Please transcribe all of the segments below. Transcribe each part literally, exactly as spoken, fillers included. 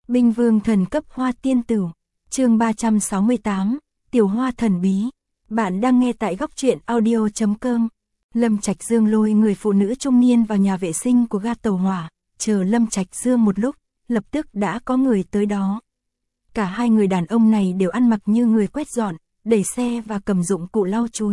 Binh vương thần cấp hoa tiên tử. Chương ba trăm sáu mươi tám, Tiểu Hoa thần bí. Bạn đang nghe tại góc truyện audio chấm com. Lâm Trạch Dương lôi người phụ nữ trung niên vào nhà vệ sinh của ga tàu hỏa, chờ Lâm Trạch Dương một lúc, lập tức đã có người tới đó. Cả hai người đàn ông này đều ăn mặc như người quét dọn, đẩy xe và cầm dụng cụ lau chùi.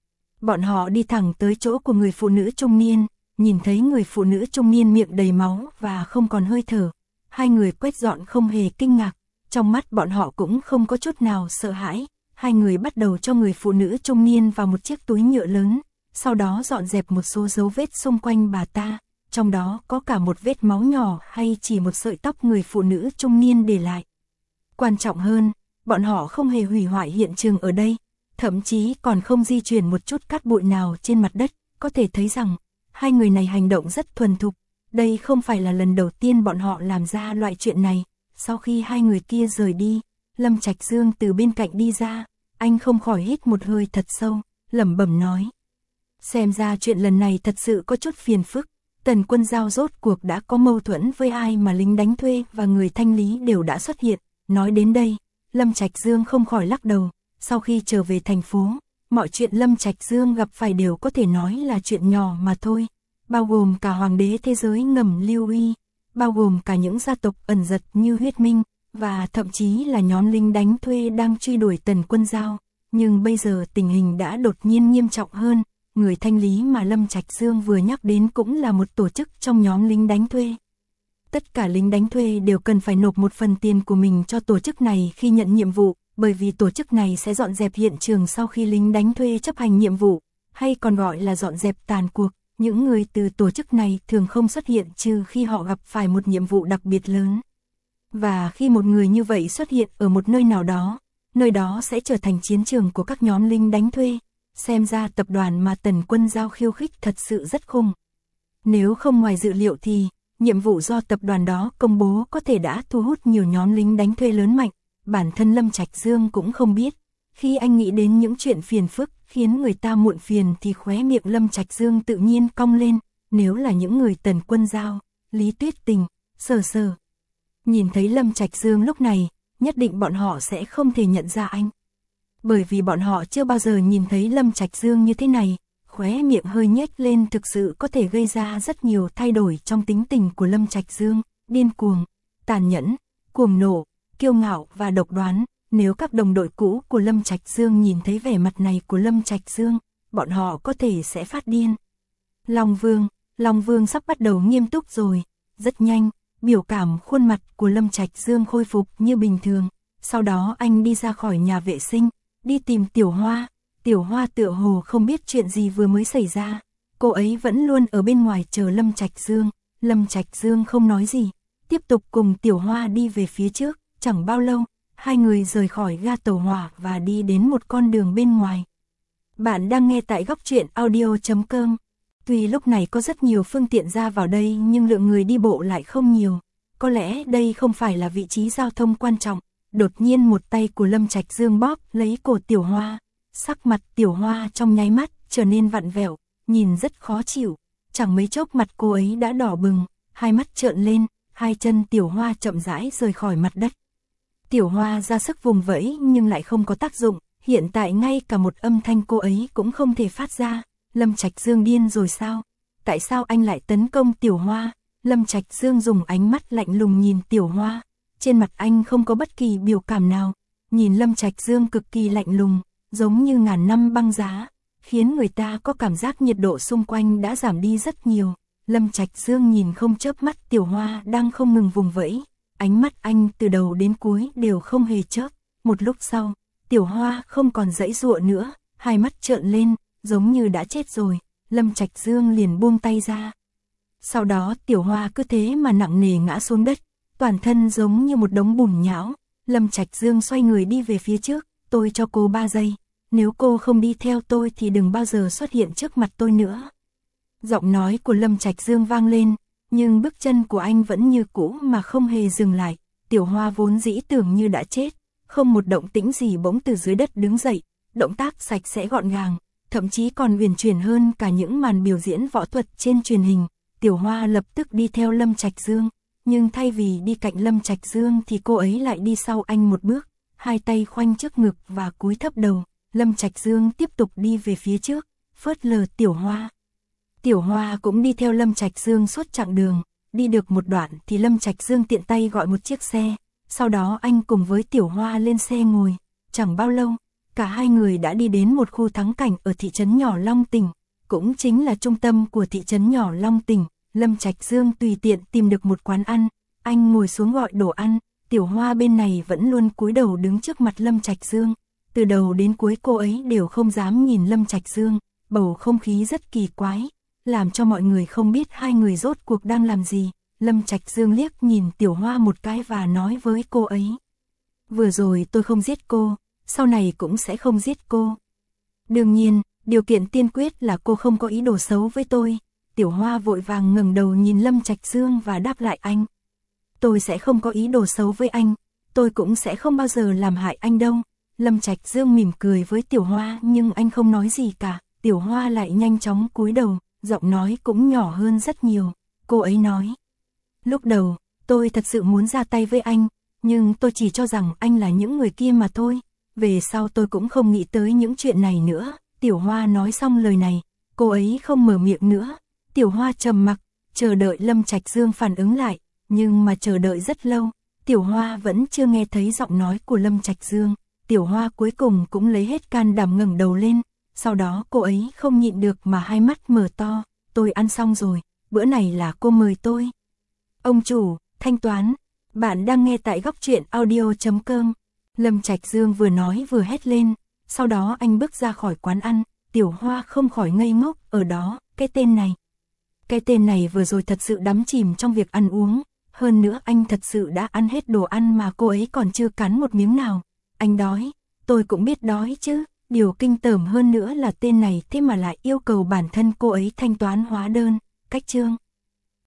Bọn họ đi thẳng tới chỗ của người phụ nữ trung niên, nhìn thấy người phụ nữ trung niên miệng đầy máu và không còn hơi thở. Hai người quét dọn không hề kinh ngạc, trong mắt bọn họ cũng không có chút nào sợ hãi. Hai người bắt đầu cho người phụ nữ trung niên vào một chiếc túi nhựa lớn, sau đó dọn dẹp một số dấu vết xung quanh bà ta, trong đó có cả một vết máu nhỏ hay chỉ một sợi tóc người phụ nữ trung niên để lại. Quan trọng hơn, bọn họ không hề hủy hoại hiện trường ở đây, thậm chí còn không di chuyển một chút cát bụi nào trên mặt đất, có thể thấy rằng hai người này hành động rất thuần thục. Đây không phải là lần đầu tiên bọn họ làm ra loại chuyện này. Sau khi hai người kia rời đi, Lâm Trạch Dương từ bên cạnh đi ra, anh không khỏi hít một hơi thật sâu, lẩm bẩm nói. Xem ra chuyện lần này thật sự có chút phiền phức, Tần Quân Giao rốt cuộc đã có mâu thuẫn với ai mà lính đánh thuê và người thanh lý đều đã xuất hiện. Nói đến đây, Lâm Trạch Dương không khỏi lắc đầu, sau khi trở về thành phố, mọi chuyện Lâm Trạch Dương gặp phải đều có thể nói là chuyện nhỏ mà thôi, bao gồm cả hoàng đế thế giới ngầm Lưu Uy, bao gồm cả những gia tộc ẩn giật như Huyết Minh, và thậm chí là nhóm lính đánh thuê đang truy đuổi Tần Quân Giao. Nhưng bây giờ tình hình đã đột nhiên nghiêm trọng hơn, người thanh lý mà Lâm Trạch Dương vừa nhắc đến cũng là một tổ chức trong nhóm lính đánh thuê. Tất cả lính đánh thuê đều cần phải nộp một phần tiền của mình cho tổ chức này khi nhận nhiệm vụ, bởi vì tổ chức này sẽ dọn dẹp hiện trường sau khi lính đánh thuê chấp hành nhiệm vụ, hay còn gọi là dọn dẹp tàn cuộc. Những người từ tổ chức này thường không xuất hiện trừ khi họ gặp phải một nhiệm vụ đặc biệt lớn. Và khi một người như vậy xuất hiện ở một nơi nào đó, nơi đó sẽ trở thành chiến trường của các nhóm lính đánh thuê. Xem ra tập đoàn mà Tần Quân Giao khiêu khích thật sự rất khủng. Nếu không ngoài dự liệu thì, nhiệm vụ do tập đoàn đó công bố có thể đã thu hút nhiều nhóm lính đánh thuê lớn mạnh. Bản thân Lâm Trạch Dương cũng không biết. Khi anh nghĩ đến những chuyện phiền phức khiến người ta muộn phiền thì khóe miệng Lâm Trạch Dương tự nhiên cong lên. Nếu là những người Tần Quân Giao, Lý Tuyết Tình, Sở Sở nhìn thấy Lâm Trạch Dương lúc này, nhất định bọn họ sẽ không thể nhận ra anh. Bởi vì bọn họ chưa bao giờ nhìn thấy Lâm Trạch Dương như thế này, khóe miệng hơi nhếch lên thực sự có thể gây ra rất nhiều thay đổi trong tính tình của Lâm Trạch Dương, điên cuồng, tàn nhẫn, cuồng nộ, kiêu ngạo và độc đoán. Nếu các đồng đội cũ của Lâm Trạch Dương nhìn thấy vẻ mặt này của Lâm Trạch Dương, bọn họ có thể sẽ phát điên. Long Vương, Long Vương sắp bắt đầu nghiêm túc rồi, rất nhanh, biểu cảm khuôn mặt của Lâm Trạch Dương khôi phục như bình thường, sau đó anh đi ra khỏi nhà vệ sinh, đi tìm Tiểu Hoa. Tiểu Hoa tựa hồ không biết chuyện gì vừa mới xảy ra, cô ấy vẫn luôn ở bên ngoài chờ Lâm Trạch Dương. Lâm Trạch Dương không nói gì, tiếp tục cùng Tiểu Hoa đi về phía trước, chẳng bao lâu, hai người rời khỏi ga tàu hỏa và đi đến một con đường bên ngoài. Bạn đang nghe tại góc truyện audio chấm com. Tuy lúc này có rất nhiều phương tiện ra vào đây nhưng lượng người đi bộ lại không nhiều. Có lẽ đây không phải là vị trí giao thông quan trọng. Đột nhiên một tay của Lâm Trạch Dương bóp lấy cổ Tiểu Hoa. Sắc mặt Tiểu Hoa trong nháy mắt trở nên vặn vẹo, nhìn rất khó chịu. Chẳng mấy chốc mặt cô ấy đã đỏ bừng, hai mắt trợn lên, hai chân Tiểu Hoa chậm rãi rời khỏi mặt đất. Tiểu Hoa ra sức vùng vẫy nhưng lại không có tác dụng, hiện tại ngay cả một âm thanh cô ấy cũng không thể phát ra. Lâm Trạch Dương điên rồi sao? Tại sao anh lại tấn công Tiểu Hoa? Lâm Trạch Dương dùng ánh mắt lạnh lùng nhìn Tiểu Hoa, trên mặt anh không có bất kỳ biểu cảm nào, nhìn Lâm Trạch Dương cực kỳ lạnh lùng, giống như ngàn năm băng giá, khiến người ta có cảm giác nhiệt độ xung quanh đã giảm đi rất nhiều. Lâm Trạch Dương nhìn không chớp mắt Tiểu Hoa đang không ngừng vùng vẫy. Ánh mắt anh từ đầu đến cuối đều không hề chớp. Một lúc sau, Tiểu Hoa không còn giãy giụa nữa, hai mắt trợn lên, giống như đã chết rồi. Lâm Trạch Dương liền buông tay ra. Sau đó Tiểu Hoa cứ thế mà nặng nề ngã xuống đất, toàn thân giống như một đống bùn nhão. Lâm Trạch Dương xoay người đi về phía trước, tôi cho cô ba giây, nếu cô không đi theo tôi thì đừng bao giờ xuất hiện trước mặt tôi nữa. Giọng nói của Lâm Trạch Dương vang lên. Nhưng bước chân của anh vẫn như cũ mà không hề dừng lại. Tiểu Hoa vốn dĩ tưởng như đã chết, không một động tĩnh gì bỗng từ dưới đất đứng dậy, động tác sạch sẽ gọn gàng, thậm chí còn huyền chuyển hơn cả những màn biểu diễn võ thuật trên truyền hình. Tiểu Hoa lập tức đi theo Lâm Trạch Dương, nhưng thay vì đi cạnh Lâm Trạch Dương thì cô ấy lại đi sau anh một bước, hai tay khoanh trước ngực và cúi thấp đầu. Lâm Trạch Dương tiếp tục đi về phía trước, phớt lờ Tiểu Hoa. Tiểu Hoa cũng đi theo Lâm Trạch Dương suốt chặng đường, đi được một đoạn thì Lâm Trạch Dương tiện tay gọi một chiếc xe, sau đó anh cùng với Tiểu Hoa lên xe ngồi. Chẳng bao lâu, cả hai người đã đi đến một khu thắng cảnh ở thị trấn nhỏ Long Tỉnh, cũng chính là trung tâm của thị trấn nhỏ Long Tỉnh. Lâm Trạch Dương tùy tiện tìm được một quán ăn, anh ngồi xuống gọi đồ ăn, Tiểu Hoa bên này vẫn luôn cúi đầu đứng trước mặt Lâm Trạch Dương. Từ đầu đến cuối cô ấy đều không dám nhìn Lâm Trạch Dương, bầu không khí rất kỳ quái, làm cho mọi người không biết hai người rốt cuộc đang làm gì. Lâm Trạch Dương liếc nhìn Tiểu Hoa một cái và nói với cô ấy: vừa rồi tôi không giết cô, sau này cũng sẽ không giết cô. Đương nhiên, điều kiện tiên quyết là cô không có ý đồ xấu với tôi. Tiểu Hoa vội vàng ngẩng đầu nhìn Lâm Trạch Dương và đáp lại anh: tôi sẽ không có ý đồ xấu với anh, tôi cũng sẽ không bao giờ làm hại anh đâu. Lâm Trạch Dương mỉm cười với Tiểu Hoa nhưng anh không nói gì cả. Tiểu Hoa lại nhanh chóng cúi đầu, giọng nói cũng nhỏ hơn rất nhiều. Cô ấy nói: lúc đầu, tôi thật sự muốn ra tay với anh, nhưng tôi chỉ cho rằng anh là những người kia mà thôi. Về sau tôi cũng không nghĩ tới những chuyện này nữa. Tiểu Hoa nói xong lời này, cô ấy không mở miệng nữa. Tiểu Hoa trầm mặc, chờ đợi Lâm Trạch Dương phản ứng lại, nhưng mà chờ đợi rất lâu, Tiểu Hoa vẫn chưa nghe thấy giọng nói của Lâm Trạch Dương. Tiểu Hoa cuối cùng cũng lấy hết can đảm ngẩng đầu lên, sau đó cô ấy không nhịn được mà hai mắt mở to. Tôi ăn xong rồi, bữa này là cô mời tôi. Ông chủ, thanh toán. Bạn đang nghe tại góc truyện audio chấm com. Lâm Trạch Dương vừa nói vừa hét lên, sau đó anh bước ra khỏi quán ăn. Tiểu Hoa không khỏi ngây ngốc ở đó, cái tên này. Cái tên này vừa rồi thật sự đắm chìm trong việc ăn uống, hơn nữa anh thật sự đã ăn hết đồ ăn mà cô ấy còn chưa cắn một miếng nào. Anh đói, tôi cũng biết đói chứ, điều kinh tởm hơn nữa là tên này thế mà lại yêu cầu bản thân cô ấy thanh toán hóa đơn. Cách chương